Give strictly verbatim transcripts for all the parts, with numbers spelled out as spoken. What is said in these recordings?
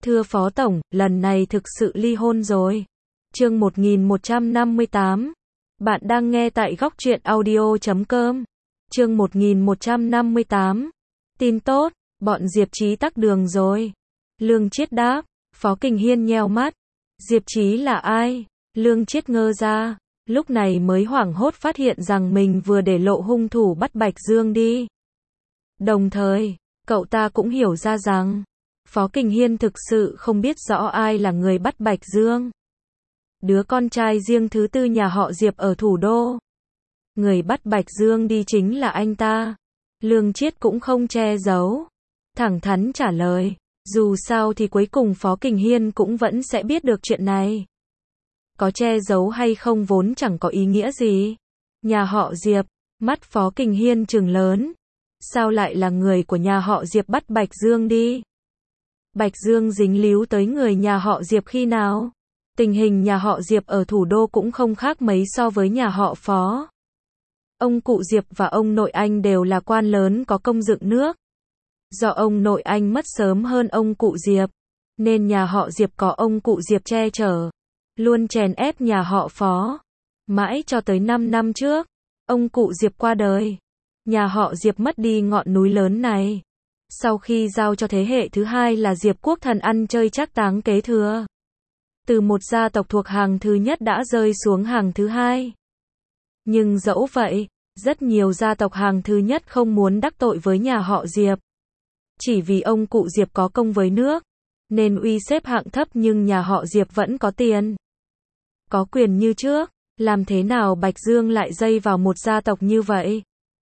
Thưa Phó Tổng, lần này thực sự ly hôn rồi. Chương một nghìn một trăm năm mươi tám. Bạn đang nghe tại góc truyện audio chấm com. Chương một nghìn một trăm năm mươi tám. Tin tốt, bọn Diệp Chí tắc đường rồi. Lương Chiết đáp. Phó Kình Hiên nheo mắt. Diệp Chí là ai? Lương Chiết ngơ ra. Lúc này mới hoảng hốt phát hiện rằng mình vừa để lộ hung thủ bắt Bạch Dương đi. Đồng thời, cậu ta cũng hiểu ra rằng Phó Kình Hiên thực sự không biết rõ ai là người bắt Bạch Dương. Đứa con trai riêng thứ tư nhà họ Diệp ở thủ đô. Người bắt Bạch Dương đi chính là anh ta. Lương Chiết cũng không che giấu. Thẳng thắn trả lời. Dù sao thì cuối cùng Phó Kình Hiên cũng vẫn sẽ biết được chuyện này. Có che giấu hay không vốn chẳng có ý nghĩa gì. Nhà họ Diệp, mắt Phó Kình Hiên trừng lớn. Sao lại là người của nhà họ Diệp bắt Bạch Dương đi? Bạch Dương dính líu tới người nhà họ Diệp khi nào? Tình hình nhà họ Diệp ở thủ đô cũng không khác mấy so với nhà họ Phó. Ông cụ Diệp và ông nội anh đều là quan lớn có công dựng nước. Do ông nội anh mất sớm hơn ông cụ Diệp, nên nhà họ Diệp có ông cụ Diệp che chở, luôn chèn ép nhà họ Phó. Mãi cho tới năm năm trước, ông cụ Diệp qua đời. Nhà họ Diệp mất đi ngọn núi lớn này. Sau khi giao cho thế hệ thứ hai là Diệp Quốc Thần ăn chơi trác táng kế thừa. Từ một gia tộc thuộc hàng thứ nhất đã rơi xuống hàng thứ hai. Nhưng dẫu vậy, rất nhiều gia tộc hàng thứ nhất không muốn đắc tội với nhà họ Diệp. Chỉ vì ông cụ Diệp có công với nước, nên uy xếp hạng thấp nhưng nhà họ Diệp vẫn có tiền, có quyền như trước. Làm thế nào Bạch Dương lại dây vào một gia tộc như vậy?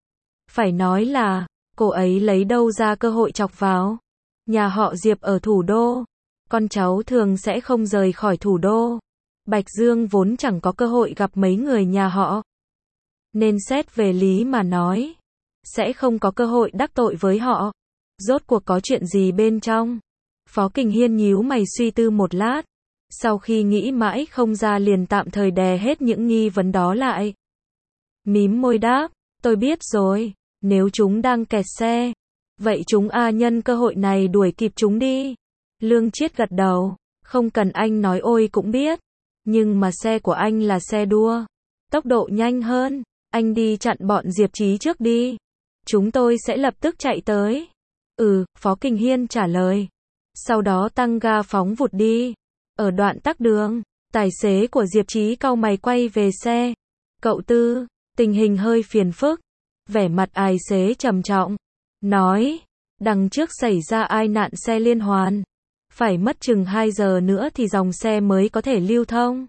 Phải nói là, cô ấy lấy đâu ra cơ hội chọc vào? Nhà họ Diệp ở thủ đô, con cháu thường sẽ không rời khỏi thủ đô. Bạch Dương vốn chẳng có cơ hội gặp mấy người nhà họ. Nên xét về lý mà nói, sẽ không có cơ hội đắc tội với họ. Rốt cuộc có chuyện gì bên trong? Phó Kình Hiên nhíu mày suy tư một lát. Sau khi nghĩ mãi không ra liền tạm thời đè hết những nghi vấn đó lại. Mím môi đáp, tôi biết rồi, nếu chúng đang kẹt xe, vậy chúng a nhân cơ hội này đuổi kịp chúng đi. Lương Chiết gật đầu, không cần anh nói ôi cũng biết. Nhưng mà xe của anh là xe đua, tốc độ nhanh hơn, anh đi chặn bọn Diệp Chí trước đi. Chúng tôi sẽ lập tức chạy tới. Ừ, Phó Kình Hiên trả lời. Sau đó tăng ga phóng vụt đi. Ở đoạn tắc đường, tài xế của Diệp Chí cau mày quay về xe. Cậu Tư, tình hình hơi phiền phức. Vẻ mặt tài xế trầm trọng, nói, đằng trước xảy ra tai nạn xe liên hoàn. Phải mất chừng hai giờ nữa thì dòng xe mới có thể lưu thông.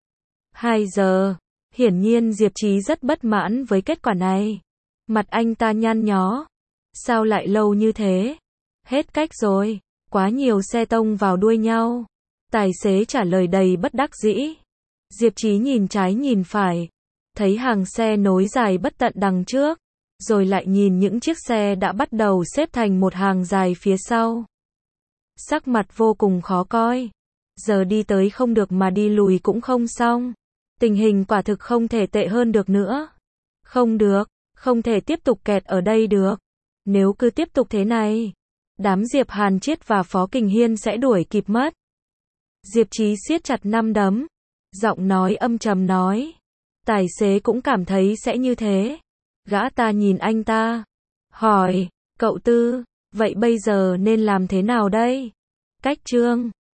hai giờ, hiển nhiên Diệp Chí rất bất mãn với kết quả này. Mặt anh ta nhăn nhó. Sao lại lâu như thế? Hết cách rồi, quá nhiều xe tông vào đuôi nhau. Tài xế trả lời đầy bất đắc dĩ. Diệp Chí nhìn trái nhìn phải, thấy hàng xe nối dài bất tận đằng trước, rồi lại nhìn những chiếc xe đã bắt đầu xếp thành một hàng dài phía sau. Sắc mặt vô cùng khó coi. Giờ đi tới không được mà đi lùi cũng không xong. Tình hình quả thực không thể tệ hơn được nữa. Không được, không thể tiếp tục kẹt ở đây được. Nếu cứ tiếp tục thế này, đám Diệp Hàn Chiết và Phó Kình Hiên sẽ đuổi kịp mất. Diệp Chí siết chặt nắm đấm, giọng nói âm trầm nói. Tài xế cũng cảm thấy sẽ như thế. Gã ta nhìn anh ta, hỏi, cậu Tư, vậy bây giờ nên làm thế nào đây? Cách Trương,